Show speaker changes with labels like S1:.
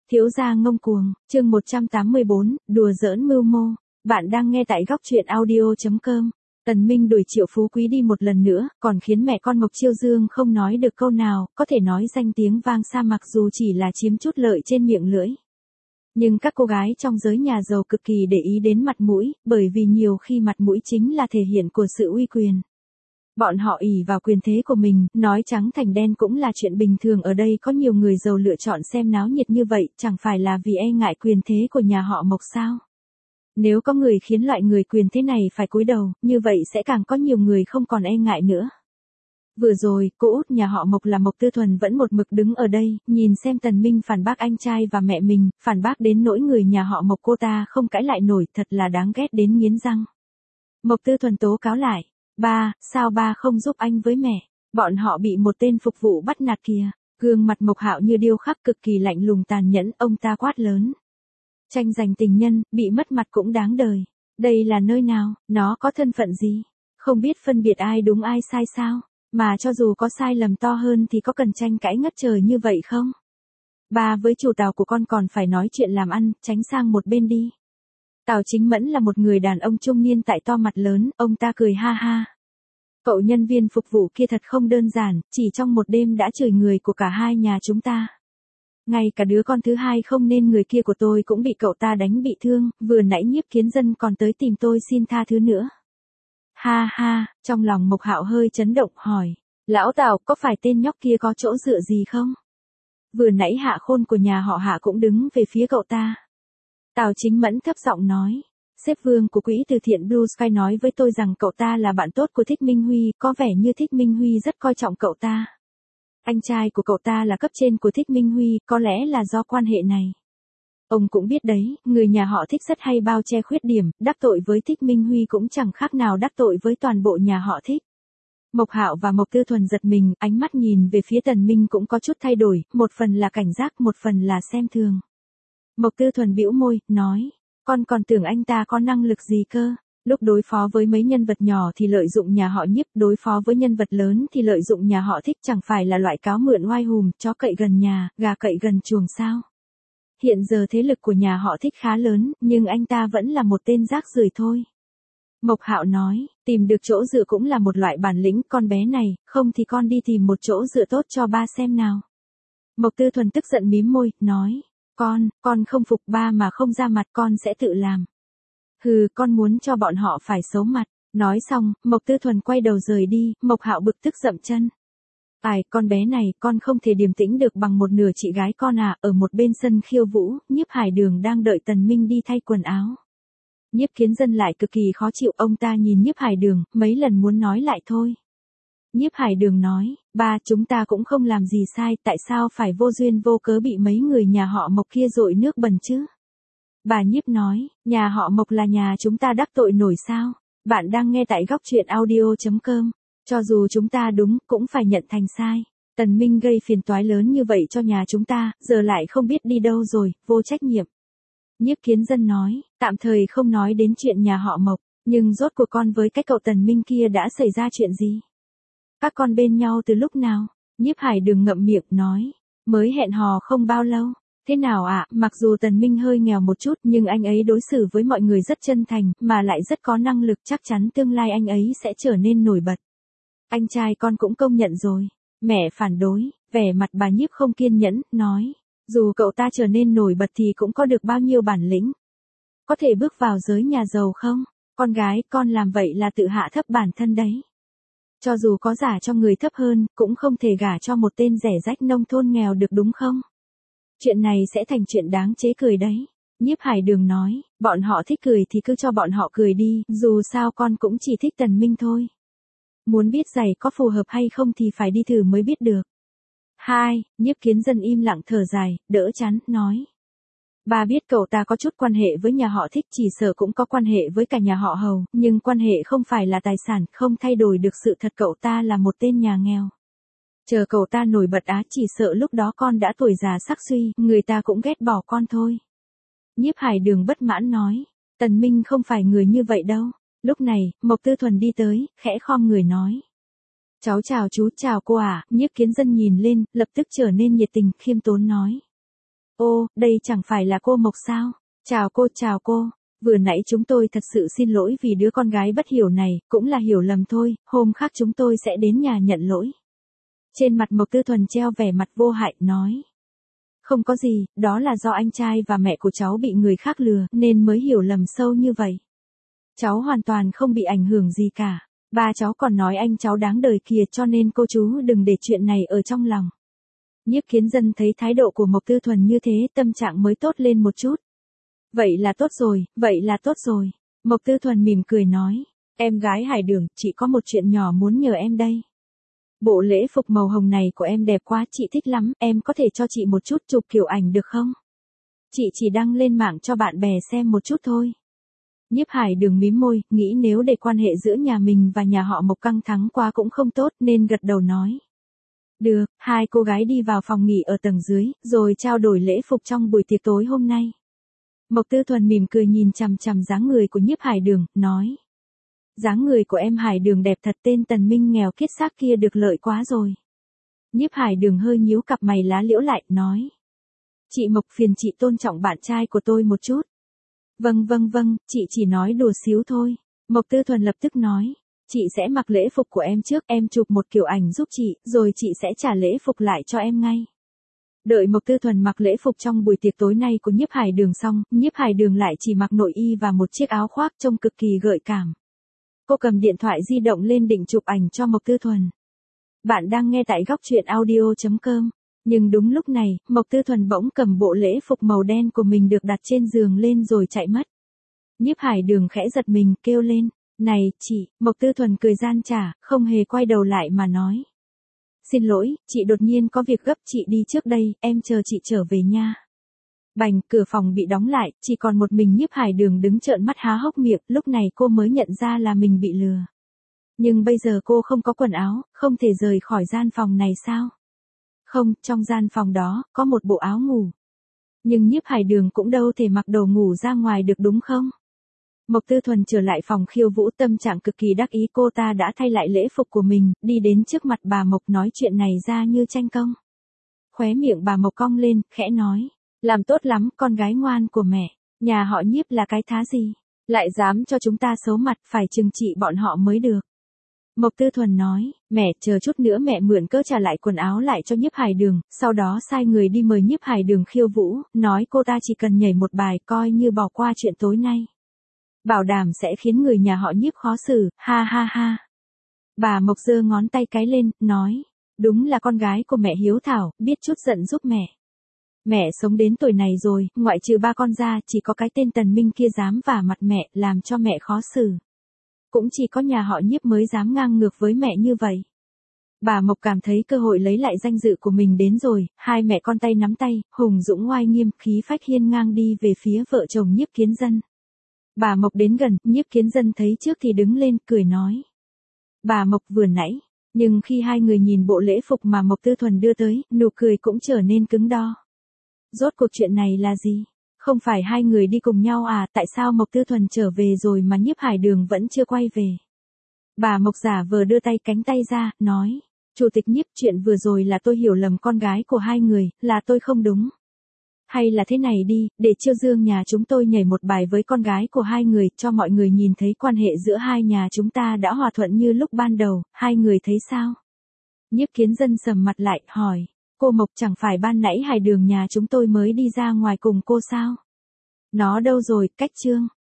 S1: Thiếu gia ngông cuồng, chương 184, đùa giỡn mưu mô. Bạn đang nghe tại góc truyện audio.com. Tần Minh đuổi Triệu Phú Quý đi một lần nữa, còn khiến mẹ con Mộc Chiêu Dương không nói được câu nào, có thể nói danh tiếng vang xa mặc dù chỉ là chiếm chút lợi trên miệng lưỡi. Nhưng các cô gái trong giới nhà giàu cực kỳ để ý đến mặt mũi, bởi vì nhiều khi mặt mũi chính là thể hiện của sự uy quyền. Bọn họ ỷ vào quyền thế của mình, nói trắng thành đen cũng là chuyện bình thường. Ở đây có nhiều người giàu lựa chọn xem náo nhiệt như vậy, chẳng phải là vì e ngại quyền thế của nhà họ Mộc sao? Nếu có người khiến loại người quyền thế này phải cúi đầu, như vậy sẽ càng có nhiều người không còn e ngại nữa. Vừa rồi, cô út nhà họ Mộc là Mộc Tư Thuần vẫn một mực đứng ở đây, nhìn xem Tần Minh phản bác anh trai và mẹ mình, phản bác đến nỗi người nhà họ Mộc cô ta không cãi lại nổi, thật là đáng ghét đến nghiến răng. Mộc Tư Thuần tố cáo lại. Ba, sao ba không giúp anh với mẹ? Bọn họ bị một tên phục vụ bắt nạt kìa. Gương mặt Mộc Hạo như điêu khắc cực kỳ lạnh lùng tàn nhẫn, ông ta quát lớn. Tranh giành tình nhân, bị mất mặt cũng đáng đời. Đây là nơi nào, nó có thân phận gì? Không biết phân biệt ai đúng ai sai sao? Mà cho dù có sai lầm to hơn thì có cần tranh cãi ngất trời như vậy không? Ba với chủ tàu của con còn phải nói chuyện làm ăn, tránh sang một bên đi. Tào Chính Mẫn là một người đàn ông trung niên tại to mặt lớn, ông ta cười ha ha. Cậu nhân viên phục vụ kia thật không đơn giản, chỉ trong một đêm đã chửi người của cả hai nhà chúng ta. Ngay cả đứa con thứ hai không nên người kia của tôi cũng bị cậu ta đánh bị thương, vừa nãy Nhiếp Kiến Dân còn tới tìm tôi xin tha thứ nữa. Ha ha, trong lòng Mộc Hạo hơi chấn động hỏi, lão Tào có phải tên nhóc kia có chỗ dựa gì không? Vừa nãy Hạ Khôn của nhà họ Hạ cũng đứng về phía cậu ta. Tào Chính Mẫn thấp giọng nói, sếp Vương của quỹ từ thiện Blue Sky nói với tôi rằng cậu ta là bạn tốt của Thích Minh Huy, có vẻ như Thích Minh Huy rất coi trọng cậu ta. Anh trai của cậu ta là cấp trên của Thích Minh Huy, có lẽ là do quan hệ này. Ông cũng biết đấy, người nhà họ Thích rất hay bao che khuyết điểm, đắc tội với Thích Minh Huy cũng chẳng khác nào đắc tội với toàn bộ nhà họ Thích. Mộc Hạo và Mộc Tư Thuần giật mình, ánh mắt nhìn về phía Tần Minh cũng có chút thay đổi, một phần là cảnh giác, một phần là xem thường. Mộc Tư Thuần bĩu môi, nói, con còn tưởng anh ta có năng lực gì cơ, lúc đối phó với mấy nhân vật nhỏ thì lợi dụng nhà họ Nhiếp, đối phó với nhân vật lớn thì lợi dụng nhà họ Thích, chẳng phải là loại cáo mượn oai hùm, chó cậy gần nhà, gà cậy gần chuồng sao. Hiện giờ thế lực của nhà họ Thích khá lớn, nhưng anh ta vẫn là một tên rác rưởi thôi. Mộc Hạo nói, tìm được chỗ dựa cũng là một loại bản lĩnh, con bé này, không thì con đi tìm một chỗ dựa tốt cho ba xem nào. Mộc Tư Thuần tức giận mím môi, nói. Con không phục ba mà không ra mặt, con sẽ tự làm. Hừ, con muốn cho bọn họ phải xấu mặt. Nói xong, Mộc Tư Thuần quay đầu rời đi, Mộc Hạo bực tức dậm chân. Ai, con bé này, con không thể điềm tĩnh được bằng một nửa chị gái con à. Ở một bên sân khiêu vũ, Nhiếp Hải Đường đang đợi Tần Minh đi thay quần áo. Nhiếp Kiến Dân lại cực kỳ khó chịu, ông ta nhìn Nhiếp Hải Đường, mấy lần muốn nói lại thôi. Nhiếp Hải Đường nói, ba, chúng ta cũng không làm gì sai, tại sao phải vô duyên vô cớ bị mấy người nhà họ Mộc kia dội nước bẩn chứ? Bà Nhiếp nói, nhà họ Mộc là nhà chúng ta đắc tội nổi sao? Bạn đang nghe tại góc truyện audio.com. Cho dù chúng ta đúng, cũng phải nhận thành sai. Tần Minh gây phiền toái lớn như vậy cho nhà chúng ta, giờ lại không biết đi đâu rồi, vô trách nhiệm. Nhiếp Kiến Dân nói, tạm thời không nói đến chuyện nhà họ Mộc, nhưng rốt cuộc con với cái cậu Tần Minh kia đã xảy ra chuyện gì? Các con bên nhau từ lúc nào? Nhiếp Hải Đường ngậm miệng nói, mới hẹn hò không bao lâu. Thế nào ạ, mặc dù Tần Minh hơi nghèo một chút nhưng anh ấy đối xử với mọi người rất chân thành, mà lại rất có năng lực, chắc chắn tương lai anh ấy sẽ trở nên nổi bật. Anh trai con cũng công nhận rồi. Mẹ phản đối, vẻ mặt bà Nhiếp không kiên nhẫn, nói, dù cậu ta trở nên nổi bật thì cũng có được bao nhiêu bản lĩnh. Có thể bước vào giới nhà giàu không? Con gái, con làm vậy là tự hạ thấp bản thân đấy. Cho dù có giả cho người thấp hơn, cũng không thể gả cho một tên rẻ rách nông thôn nghèo được đúng không? Chuyện này sẽ thành chuyện đáng chế cười đấy. Nhiếp Hải Đường nói, bọn họ thích cười thì cứ cho bọn họ cười đi, dù sao con cũng chỉ thích Tần Minh thôi. Muốn biết giày có phù hợp hay không thì phải đi thử mới biết được. Hai, Nhiếp Kiến Dân im lặng thở dài, đỡ chán, nói. Ba biết cậu ta có chút quan hệ với nhà họ Thích, chỉ sợ cũng có quan hệ với cả nhà họ Hầu, nhưng quan hệ không phải là tài sản, không thay đổi được sự thật cậu ta là một tên nhà nghèo. Chờ cậu ta nổi bật chỉ sợ lúc đó con đã tuổi già sắc suy, người ta cũng ghét bỏ con thôi. Nhiếp Hải Đường bất mãn nói, Tần Minh không phải người như vậy đâu. Lúc này, Mộc Tư Thuần đi tới, khẽ khom người nói. Cháu chào chú, chào cô ạ. Nhiếp Kiến Dân nhìn lên, lập tức trở nên nhiệt tình, khiêm tốn nói. Ô, đây chẳng phải là cô Mộc sao? Chào cô. Vừa nãy chúng tôi thật sự xin lỗi vì đứa con gái bất hiểu này, cũng là hiểu lầm thôi, hôm khác chúng tôi sẽ đến nhà nhận lỗi. Trên mặt Mộc Tư Thuần treo vẻ mặt vô hại, nói. Không có gì, đó là do anh trai và mẹ của cháu bị người khác lừa, nên mới hiểu lầm sâu như vậy. Cháu hoàn toàn không bị ảnh hưởng gì cả. Ba cháu còn nói anh cháu đáng đời kìa, cho nên cô chú đừng để chuyện này ở trong lòng. Nhiếp Kiến Dân thấy thái độ của Mộc Tư Thuần như thế, tâm trạng mới tốt lên một chút. Vậy là tốt rồi. Mộc Tư Thuần mỉm cười nói. Em gái Hải Đường, chị có một chuyện nhỏ muốn nhờ em đây. Bộ lễ phục màu hồng này của em đẹp quá, chị thích lắm, em có thể cho chị một chút chụp kiểu ảnh được không? Chị chỉ đăng lên mạng cho bạn bè xem một chút thôi. Nhiếp Hải Đường mím môi, nghĩ nếu để quan hệ giữa nhà mình và nhà họ Mộc căng thẳng quá cũng không tốt, nên gật đầu nói. Được, hai cô gái đi vào phòng nghỉ ở tầng dưới, rồi trao đổi lễ phục trong buổi tiệc tối hôm nay. Mộc Tư Thuần mỉm cười nhìn chằm chằm dáng người của Nhiếp Hải Đường, nói. Dáng người của em Hải Đường đẹp thật, tên Tần Minh nghèo kiết xác kia được lợi quá rồi. Nhiếp Hải Đường hơi nhíu cặp mày lá liễu lại, nói. Chị Mộc, phiền chị tôn trọng bạn trai của tôi một chút. Vâng, chị chỉ nói đùa xíu thôi. Mộc Tư Thuần lập tức nói. Chị sẽ mặc lễ phục của em trước, em chụp một kiểu ảnh giúp chị, rồi chị sẽ trả lễ phục lại cho em ngay. Đợi Mộc Tư Thuần mặc lễ phục trong buổi tiệc tối nay của Nhiếp Hải Đường xong, Nhiếp Hải Đường lại chỉ mặc nội y và một chiếc áo khoác trông cực kỳ gợi cảm. Cô cầm điện thoại di động lên định chụp ảnh cho Mộc Tư Thuần. Bạn đang nghe tại góc truyện audio.com. Nhưng đúng lúc này, Mộc Tư Thuần bỗng cầm bộ lễ phục màu đen của mình được đặt trên giường lên rồi chạy mất. Nhiếp Hải Đường khẽ giật mình, kêu lên. Này, chị, Mộc Tư Thuần cười gian trả, không hề quay đầu lại mà nói. Xin lỗi, chị đột nhiên có việc gấp, chị đi trước đây, em chờ chị trở về nha. Bành, cửa phòng bị đóng lại, chỉ còn một mình Nhiếp Hải Đường đứng trợn mắt há hốc miệng, lúc này cô mới nhận ra là mình bị lừa. Nhưng bây giờ cô không có quần áo, không thể rời khỏi gian phòng này sao? Không, trong gian phòng đó, có một bộ áo ngủ. Nhưng Nhiếp Hải Đường cũng đâu thể mặc đồ ngủ ra ngoài được đúng không? Mộc Tư Thuần trở lại phòng khiêu vũ, tâm trạng cực kỳ đắc ý, cô ta đã thay lại lễ phục của mình, đi đến trước mặt bà Mộc nói chuyện này ra như tranh công. Khóe miệng bà Mộc cong lên, khẽ nói. Làm tốt lắm, con gái ngoan của mẹ. Nhà họ Nhiếp là cái thá gì? Lại dám cho chúng ta xấu mặt, phải trừng trị bọn họ mới được. Mộc Tư Thuần nói, mẹ, chờ chút nữa mẹ mượn cớ trả lại quần áo lại cho Nhiếp Hải Đường, sau đó sai người đi mời Nhiếp Hải Đường khiêu vũ, nói cô ta chỉ cần nhảy một bài coi như bỏ qua chuyện tối nay. Bảo đảm sẽ khiến người nhà họ Nhiếp khó xử, ha ha ha. Bà Mộc giơ ngón tay cái lên, nói, đúng là con gái của mẹ hiếu thảo, biết chút giận giúp mẹ. Mẹ sống đến tuổi này rồi, ngoại trừ ba con ra, chỉ có cái tên Tần Minh kia dám vả mặt mẹ, làm cho mẹ khó xử. Cũng chỉ có nhà họ Nhiếp mới dám ngang ngược với mẹ như vậy. Bà Mộc cảm thấy cơ hội lấy lại danh dự của mình đến rồi, hai mẹ con tay nắm tay, hùng dũng oai nghiêm, khí phách hiên ngang đi về phía vợ chồng Nhiếp Kiến Dân. Bà Mộc đến gần, Nhiếp Kiến Dân thấy trước thì đứng lên, cười nói. Bà Mộc vừa nãy, nhưng khi hai người nhìn bộ lễ phục mà Mộc Tư Thuần đưa tới, nụ cười cũng trở nên cứng đo. Rốt cuộc chuyện này là gì? Không phải hai người đi cùng nhau à, tại sao Mộc Tư Thuần trở về rồi mà Nhiếp Hải Đường vẫn chưa quay về? Bà Mộc giả vờ đưa tay cánh tay ra, nói. Chủ tịch Nhiếp, chuyện vừa rồi là tôi hiểu lầm con gái của hai người, là tôi không đúng. Hay là thế này đi, để chiêu dương nhà chúng tôi nhảy một bài với con gái của hai người, cho mọi người nhìn thấy quan hệ giữa hai nhà chúng ta đã hòa thuận như lúc ban đầu, hai người thấy sao? Nhiếp Kiến Dân sầm mặt lại, hỏi. Cô Mộc, chẳng phải ban nãy Hải Đường nhà chúng tôi mới đi ra ngoài cùng cô sao? Nó đâu rồi, cách chương.